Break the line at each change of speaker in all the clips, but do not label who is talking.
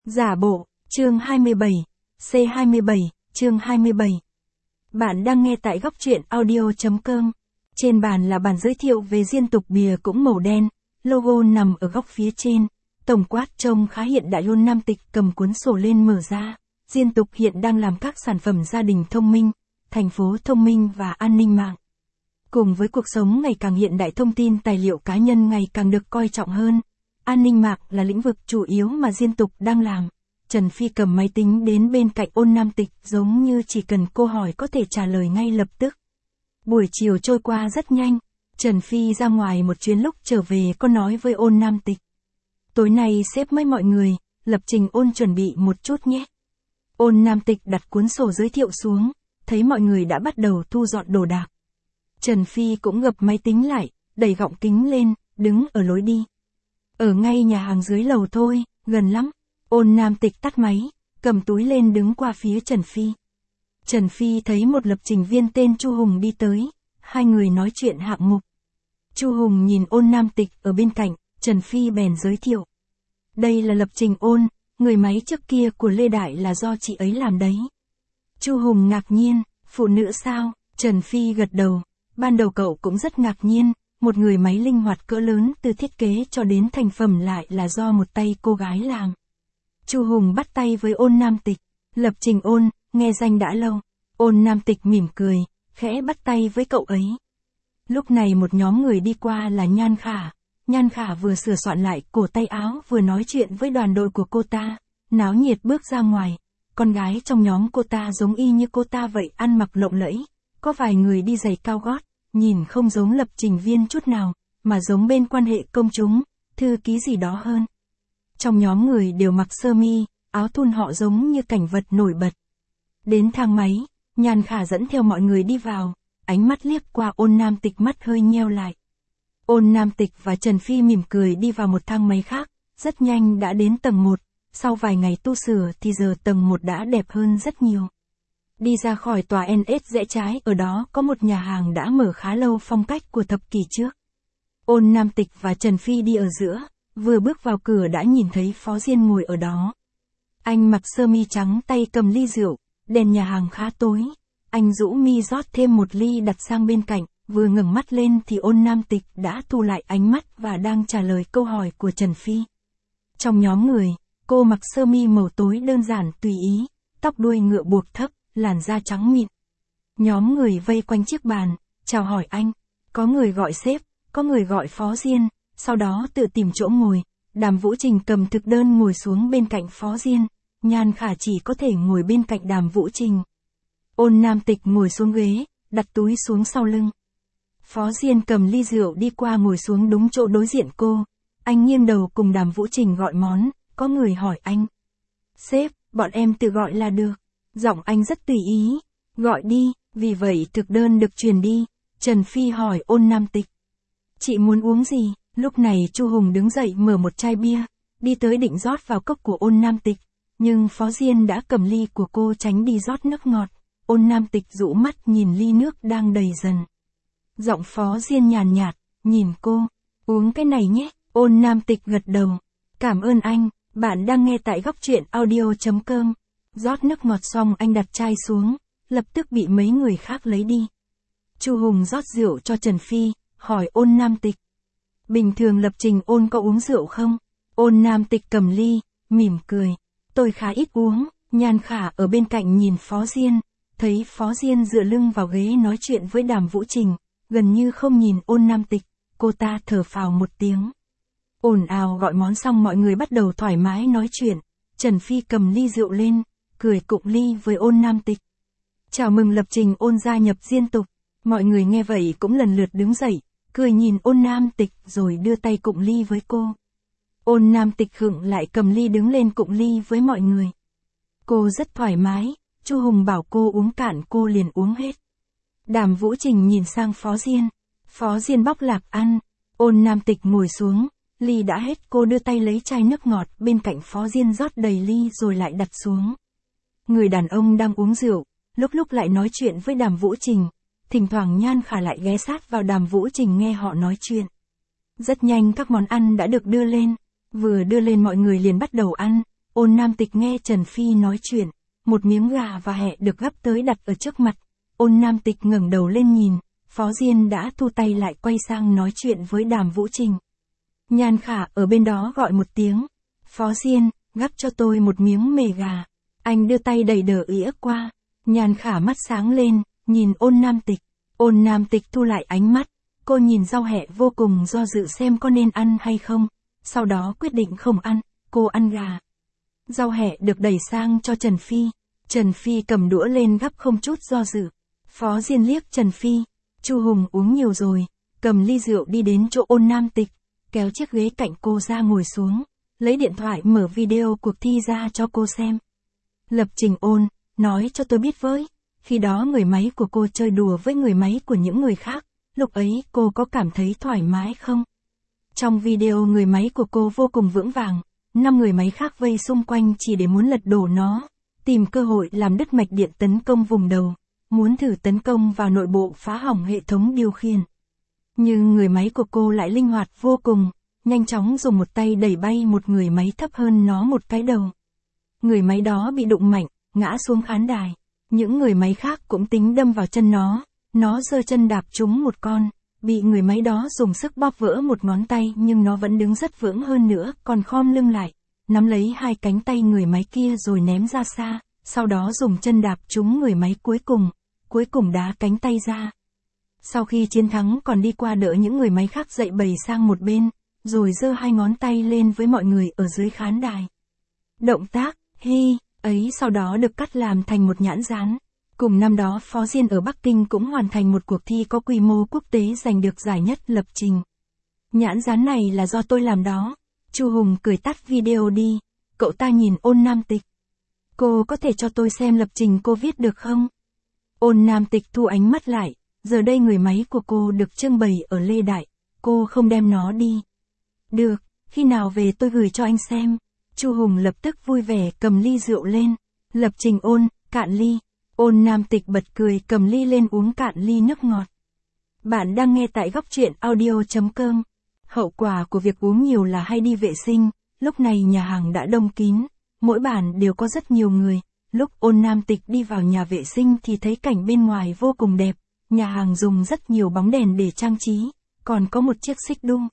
Giả bộ, chương 27, C27, chương 27. Bạn đang nghe tại góc truyện audio.com. Trên bàn là bản giới thiệu về diên tục bìa cũng màu đen, logo nằm ở góc phía trên. Tổng quát trông khá hiện đại luôn. Nam Tịch cầm cuốn sổ lên mở ra. Diên tục hiện đang làm các sản phẩm gia đình thông minh, thành phố thông minh và an ninh mạng. Cùng với cuộc sống ngày càng hiện đại, thông tin tài liệu cá nhân ngày càng được coi trọng hơn. An ninh mạng là lĩnh vực chủ yếu mà diên tục đang làm. Trần Phi cầm máy tính đến bên cạnh ôn Nam Tịch, giống như chỉ cần cô hỏi có thể trả lời ngay lập tức. Buổi chiều trôi qua rất nhanh. Trần Phi ra ngoài một chuyến, lúc trở về có nói với ôn Nam Tịch. Tối nay xếp mấy mọi người, lập trình ôn chuẩn bị một chút nhé. Ôn Nam Tịch đặt cuốn sổ giới thiệu xuống, thấy mọi người đã bắt đầu thu dọn đồ đạc. Trần Phi cũng gập máy tính lại, đẩy gọng kính lên, đứng ở lối đi. Ở ngay nhà hàng dưới lầu thôi, gần lắm. Ôn Nam Tịch tắt máy, cầm túi lên đứng qua phía Trần Phi. Trần Phi thấy một lập trình viên tên Chu Hùng đi tới, hai người nói chuyện hạng mục. Chu Hùng nhìn ôn Nam Tịch ở bên cạnh, Trần Phi bèn giới thiệu. Đây là lập trình ôn, người máy trước kia của Lê Đại là do chị ấy làm đấy. Chu Hùng ngạc nhiên, phụ nữ sao? Trần Phi gật đầu, ban đầu cậu cũng rất ngạc nhiên, một người máy linh hoạt cỡ lớn từ thiết kế cho đến thành phẩm lại là do một tay cô gái làm. Chu Hùng bắt tay với ôn Nam Tịch. Lập trình ôn, nghe danh đã lâu. Ôn Nam Tịch mỉm cười, khẽ bắt tay với cậu ấy. Lúc này một nhóm người đi qua là Nhan Khả. Nhan Khả vừa sửa soạn lại cổ tay áo vừa nói chuyện với đoàn đội của cô ta. Náo nhiệt bước ra ngoài. Con gái trong nhóm cô ta giống y như cô ta vậy, ăn mặc lộng lẫy. Có vài người đi giày cao gót, nhìn không giống lập trình viên chút nào, mà giống bên quan hệ công chúng, thư ký gì đó hơn. Trong nhóm người đều mặc sơ mi, áo thun, họ giống như cảnh vật nổi bật. Đến thang máy, Nhan Khả dẫn theo mọi người đi vào, ánh mắt liếc qua ôn Nam Tịch, mắt hơi nheo lại. Ôn Nam Tịch và Trần Phi mỉm cười đi vào một thang máy khác, rất nhanh đã đến tầng 1, sau vài ngày tu sửa thì giờ tầng 1 đã đẹp hơn rất nhiều. Đi ra khỏi tòa NS rẽ trái, ở đó có một nhà hàng đã mở khá lâu, phong cách của thập kỷ trước. Ôn Nam Tịch và Trần Phi đi ở giữa, vừa bước vào cửa đã nhìn thấy Phó Diên ngồi ở đó. Anh mặc sơ mi trắng, tay cầm ly rượu, đèn nhà hàng khá tối. Anh rũ mi rót thêm một ly đặt sang bên cạnh, vừa ngẩng mắt lên thì ôn Nam Tịch đã thu lại ánh mắt và đang trả lời câu hỏi của Trần Phi. Trong nhóm người, cô mặc sơ mi màu tối đơn giản tùy ý, tóc đuôi ngựa buộc thấp, làn da trắng mịn. Nhóm người vây quanh chiếc bàn, chào hỏi anh. Có người gọi sếp, có người gọi Phó Diên, sau đó tự tìm chỗ ngồi. Đàm Vũ Trình cầm thực đơn ngồi xuống bên cạnh Phó Diên. Nhan Khả chỉ có thể ngồi bên cạnh Đàm Vũ Trình. Ôn Nam Tịch ngồi xuống ghế, đặt túi xuống sau lưng. Phó Diên cầm ly rượu đi qua ngồi xuống đúng chỗ đối diện cô. Anh nghiêng đầu cùng Đàm Vũ Trình gọi món, có người hỏi anh. Sếp, bọn em tự gọi là được. Giọng anh rất tùy ý. Gọi đi, vì vậy thực đơn được truyền đi. Trần Phi hỏi ôn Nam Tịch. Chị muốn uống gì? Lúc này Chu Hùng đứng dậy mở một chai bia, đi tới định rót vào cốc của ôn Nam Tịch. Nhưng Phó Diên đã cầm ly của cô tránh đi rót nước ngọt. Ôn Nam Tịch rũ mắt nhìn ly nước đang đầy dần. Giọng Phó Diên nhàn nhạt, nhìn cô. Uống cái này nhé. Ôn Nam Tịch gật đầu. Cảm ơn anh, bạn đang nghe tại góc truyện audio.com. Rót nước ngọt xong anh đặt chai xuống, lập tức bị mấy người khác lấy đi. Chu Hùng rót rượu cho Trần Phi, hỏi ôn Nam Tịch. Bình thường lập trình ôn có uống rượu không? Ôn Nam Tịch cầm ly, mỉm cười. Tôi khá ít uống. Nhan Khả ở bên cạnh nhìn Phó Diên, thấy Phó Diên dựa lưng vào ghế nói chuyện với Đàm Vũ Trình, gần như không nhìn ôn Nam Tịch, cô ta thở phào một tiếng. Ồn ào gọi món xong mọi người bắt đầu thoải mái nói chuyện. Trần Phi cầm ly rượu lên, cười cụng ly với ôn Nam Tịch. Chào mừng lập trình ôn gia nhập diên tục. Mọi người nghe vậy cũng lần lượt đứng dậy, cười nhìn ôn Nam Tịch rồi đưa tay cụng ly với cô. Ôn Nam Tịch khựng lại cầm ly đứng lên cụng ly với mọi người. Cô rất thoải mái, Chu Hùng bảo cô uống cạn cô liền uống hết. Đàm Vũ Trình nhìn sang Phó Diên. Phó Diên bóc lạc ăn. Ôn Nam Tịch ngồi xuống, ly đã hết, cô đưa tay lấy chai nước ngọt bên cạnh Phó Diên rót đầy ly rồi lại đặt xuống. Người đàn ông đang uống rượu, lúc lúc lại nói chuyện với Đàm Vũ Trình. Thỉnh thoảng Nhan Khả lại ghé sát vào Đàm Vũ Trình nghe họ nói chuyện. Rất nhanh các món ăn đã được đưa lên. Vừa đưa lên mọi người liền bắt đầu ăn. Ôn Nam Tịch nghe Trần Phi nói chuyện, một miếng gà và hẹ được gắp tới đặt ở trước mặt. Ôn Nam Tịch ngẩng đầu lên nhìn, Phó Diên đã thu tay lại quay sang nói chuyện với Đàm Vũ Trình. Nhan Khả ở bên đó gọi một tiếng. Phó Diên, gắp cho tôi một miếng mề gà. Anh đưa tay đầy đờ ỉa qua. Nhan Khả mắt sáng lên, nhìn Ôn Nam Tịch. Ôn Nam Tịch thu lại ánh mắt. Cô nhìn rau hẹ vô cùng do dự xem có nên ăn hay không. Sau đó quyết định không ăn, cô ăn gà. Rau hẹ được đẩy sang cho Trần Phi. Trần Phi cầm đũa lên gắp không chút do dự. Phó Diên liếc Trần Phi. Chu Hùng uống nhiều rồi, cầm ly rượu đi đến chỗ Ôn Nam Tịch, kéo chiếc ghế cạnh cô ra ngồi xuống, lấy điện thoại mở video cuộc thi ra cho cô xem. Lập Trình Ôn, nói cho tôi biết với, khi đó người máy của cô chơi đùa với người máy của những người khác, lúc ấy cô có cảm thấy thoải mái không? Trong video người máy của cô vô cùng vững vàng, 5 người máy khác vây xung quanh chỉ để muốn lật đổ nó, tìm cơ hội làm đứt mạch điện tấn công vùng đầu, muốn thử tấn công vào nội bộ phá hỏng hệ thống điều khiển. Nhưng người máy của cô lại linh hoạt vô cùng, nhanh chóng dùng một tay đẩy bay một người máy thấp hơn nó một cái đầu. Người máy đó bị đụng mạnh, ngã xuống khán đài. Những người máy khác cũng tính đâm vào chân nó giơ chân đạp trúng một con, bị người máy đó dùng sức bóp vỡ một ngón tay nhưng nó vẫn đứng rất vững hơn nữa, còn khom lưng lại, nắm lấy hai cánh tay người máy kia rồi ném ra xa, sau đó dùng chân đạp trúng người máy cuối cùng đá cánh tay ra. Sau khi chiến thắng còn đi qua đỡ những người máy khác dậy bầy sang một bên, rồi giơ hai ngón tay lên với mọi người ở dưới khán đài. Động tác, ấy sau đó được cắt làm thành một nhãn dán. Cùng năm đó Phó Diên ở Bắc Kinh cũng hoàn thành một cuộc thi có quy mô quốc tế giành được giải nhất lập trình. Nhãn dán này là do tôi làm đó. Chu Hùng cười tắt video đi, cậu ta nhìn Ôn Nam Tịch. Cô có thể cho tôi xem lập trình cô viết được không? Ôn Nam Tịch thu ánh mắt lại, giờ đây người máy của cô được trưng bày ở Lê Đại, cô không đem nó đi. Được, khi nào về tôi gửi cho anh xem. Chu Hùng lập tức vui vẻ cầm ly rượu lên. Lập Trình Ôn, cạn ly. Ôn Nam Tịch bật cười cầm ly lên uống cạn ly nước ngọt. Bạn đang nghe tại góc truyện audio.com. Hậu quả của việc uống nhiều là hay đi vệ sinh, lúc này nhà hàng đã đông kín, mỗi bàn đều có rất nhiều người. Lúc Ôn Nam Tịch đi vào nhà vệ sinh thì thấy cảnh bên ngoài vô cùng đẹp, nhà hàng dùng rất nhiều bóng đèn để trang trí, còn có một chiếc xích đu.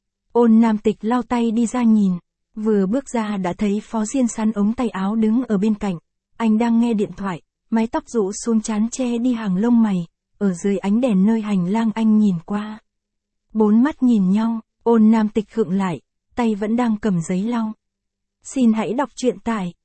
Ôn Nam Tịch lau tay đi ra nhìn, vừa bước ra đã thấy Phó Diên sắn ống tay áo đứng ở bên cạnh, anh đang nghe điện thoại, mái tóc rũ xuống trán che đi hàng lông mày, ở dưới ánh đèn nơi hành lang anh nhìn qua. Bốn mắt nhìn nhau, Ôn Nam Tịch khựng lại, tay vẫn đang cầm giấy lau. Xin hãy đọc truyện tại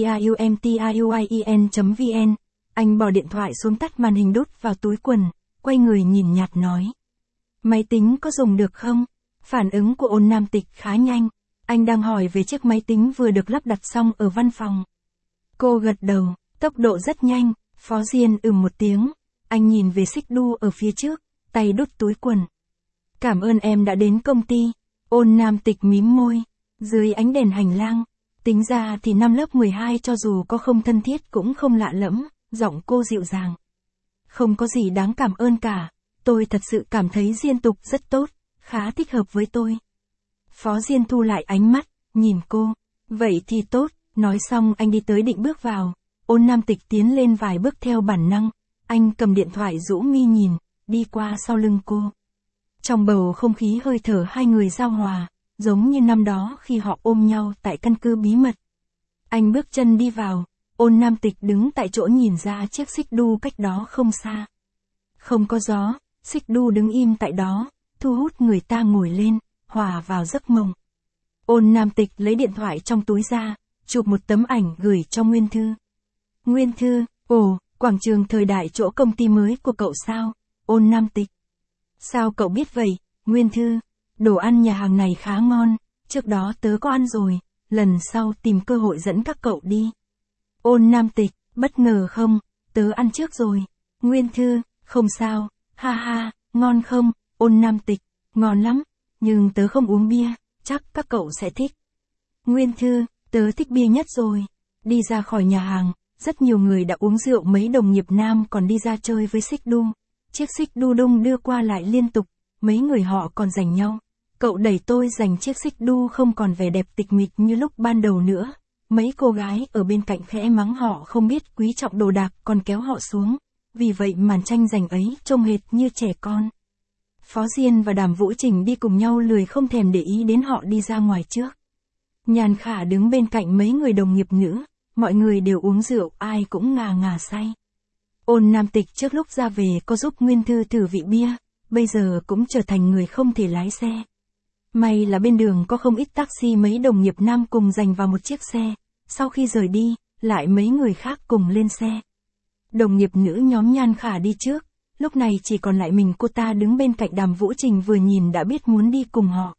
trumtruin.vn. Anh bỏ điện thoại xuống tắt màn hình đút vào túi quần, quay người nhìn nhạt nói. Máy tính có dùng được không? Phản ứng của Ôn Nam Tịch khá nhanh, anh đang hỏi về chiếc máy tính vừa được lắp đặt xong ở văn phòng. Cô gật đầu, tốc độ rất nhanh, Phó Diên một tiếng, anh nhìn về xích đu ở phía trước, tay đút túi quần. Cảm ơn em đã đến công ty. Ôn Nam Tịch mím môi, dưới ánh đèn hành lang, tính ra thì năm lớp 12 cho dù có không thân thiết cũng không lạ lẫm, giọng cô dịu dàng. Không có gì đáng cảm ơn cả, tôi thật sự cảm thấy Diên Tục rất tốt, khá thích hợp với tôi. Phó Diên thu lại ánh mắt, nhìn cô, vậy thì tốt, nói xong anh đi tới định bước vào, Ôn Nam Tịch tiến lên vài bước theo bản năng, anh cầm điện thoại rũ mi nhìn, đi qua sau lưng cô. Trong bầu không khí hơi thở hai người giao hòa, giống như năm đó khi họ ôm nhau tại căn cứ bí mật. Anh bước chân đi vào, Ôn Nam Tịch đứng tại chỗ nhìn ra chiếc xích đu cách đó không xa. Không có gió, xích đu đứng im tại đó, thu hút người ta ngồi lên, hòa vào giấc mộng. Ôn Nam Tịch lấy điện thoại trong túi ra, chụp một tấm ảnh gửi cho Nguyên Thư. Nguyên Thư, ồ, quảng trường Thời Đại chỗ công ty mới của cậu sao? Ôn Nam Tịch. Sao cậu biết vậy? Nguyên Thư, đồ ăn nhà hàng này khá ngon, trước đó tớ có ăn rồi, lần sau tìm cơ hội dẫn các cậu đi. Ôn Nam Tịch, bất ngờ không? Tớ ăn trước rồi. Nguyên Thư, không sao, ha ha, ngon không? Ôn Nam Tịch, ngon lắm, nhưng tớ không uống bia, chắc các cậu sẽ thích. Nguyên Thư, tớ thích bia nhất rồi. Đi ra khỏi nhà hàng, rất nhiều người đã uống rượu, mấy đồng nghiệp nam còn đi ra chơi với xích đu. Chiếc xích đu đung đưa qua lại liên tục, mấy người họ còn giành nhau. Cậu đẩy tôi giành chiếc xích đu không còn vẻ đẹp tịch mịch như lúc ban đầu nữa. mấy cô gái ở bên cạnh khẽ mắng họ không biết quý trọng đồ đạc còn kéo họ xuống, vì vậy màn tranh giành ấy trông hệt như trẻ con. Phó Diên và Đàm Vũ Trình đi cùng nhau lười không thèm để ý đến họ đi ra ngoài trước. Nhàn Khả đứng bên cạnh mấy người đồng nghiệp nữ, mọi người đều uống rượu, ai cũng ngà ngà say. Ôn Nam Tịch trước lúc ra về có giúp Nguyên Thư thử vị bia, bây giờ cũng trở thành người không thể lái xe. May là bên đường có không ít taxi, mấy đồng nghiệp nam cùng giành vào một chiếc xe, sau khi rời đi, lại mấy người khác cùng lên xe. Đồng nghiệp nữ nhóm Nhan Khả đi trước, lúc này chỉ còn lại mình cô ta đứng bên cạnh. Đàm Vũ Trình vừa nhìn đã biết muốn đi cùng họ.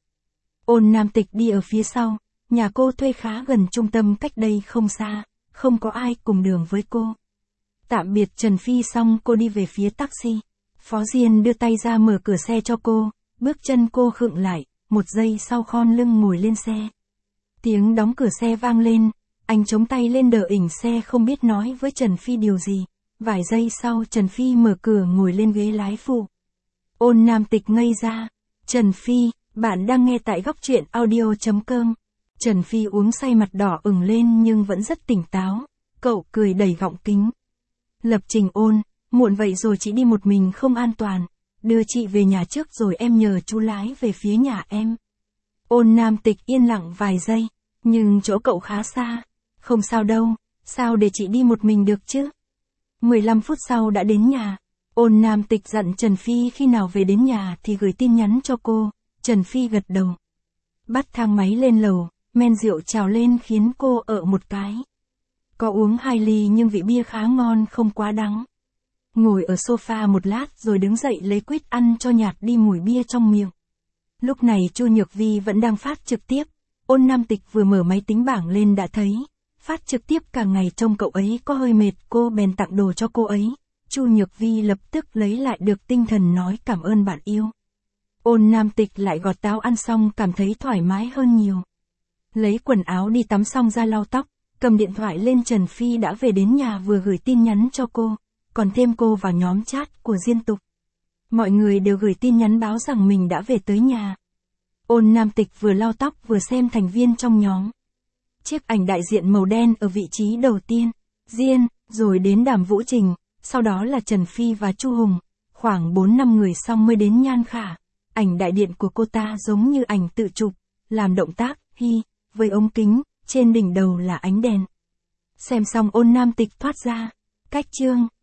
Ôn Nam Tịch đi ở phía sau, nhà cô thuê khá gần trung tâm cách đây không xa, không có ai cùng đường với cô. Tạm biệt Trần Phi xong cô đi về phía taxi. Phó Diên đưa tay ra mở cửa xe cho cô, bước chân cô khựng lại, một giây sau khom lưng ngồi lên xe. Tiếng đóng cửa xe vang lên, anh chống tay lên đờ ỉnh xe không biết nói với Trần Phi điều gì. Vài giây sau Trần Phi mở cửa ngồi lên ghế lái phụ. Ôn Nam Tịch ngây ra. Trần Phi, bạn đang nghe tại Góc Truyện Audio.com. Trần Phi uống say mặt đỏ ửng lên nhưng vẫn rất tỉnh táo. Cậu cười đầy gọng kính. Lập Trình Ôn, muộn vậy rồi chị đi một mình không an toàn. Đưa chị về nhà trước rồi em nhờ chú lái về phía nhà em. Ôn Nam Tịch yên lặng vài giây. Nhưng chỗ cậu khá xa. Không sao đâu, sao để chị đi một mình được chứ? 15 phút sau đã đến nhà. Ôn Nam Tịch dặn Trần Phi khi nào về đến nhà thì gửi tin nhắn cho cô. Trần Phi gật đầu. Bắt thang máy lên lầu, men rượu trào lên khiến cô ợ một cái. Có uống 2 ly nhưng vị bia khá ngon, không quá đắng. Ngồi ở sofa một lát rồi đứng dậy lấy quýt ăn cho nhạt đi mùi bia trong miệng. Lúc này Chu Nhược Vi vẫn đang phát trực tiếp. Ôn Nam Tịch vừa mở máy tính bảng lên đã thấy. Phát trực tiếp cả ngày trông cậu ấy có hơi mệt, cô bèn tặng đồ cho cô ấy. Chu Nhược Vi lập tức lấy lại được tinh thần nói cảm ơn bạn yêu. Ôn Nam Tịch lại gọt táo ăn xong cảm thấy thoải mái hơn nhiều. Lấy quần áo đi tắm xong ra lau tóc, cầm điện thoại lên. Trần Phi đã về đến nhà vừa gửi tin nhắn cho cô, còn thêm cô vào nhóm chat của Diên Tục. Mọi người đều gửi tin nhắn báo rằng mình đã về tới nhà. Ôn Nam Tịch vừa lau tóc vừa xem thành viên trong nhóm. Chiếc ảnh đại diện màu đen ở vị trí đầu tiên, Diên, rồi đến Đàm Vũ Trình, sau đó là Trần Phi và Chu Hùng, khoảng 4-5 người xong mới đến Nhan Khả. Ảnh đại điện của cô ta giống như ảnh tự chụp, làm động tác, với ống kính, trên đỉnh đầu là ánh đèn. Xem xong Ôn Nam Tịch thoát ra, cách chương.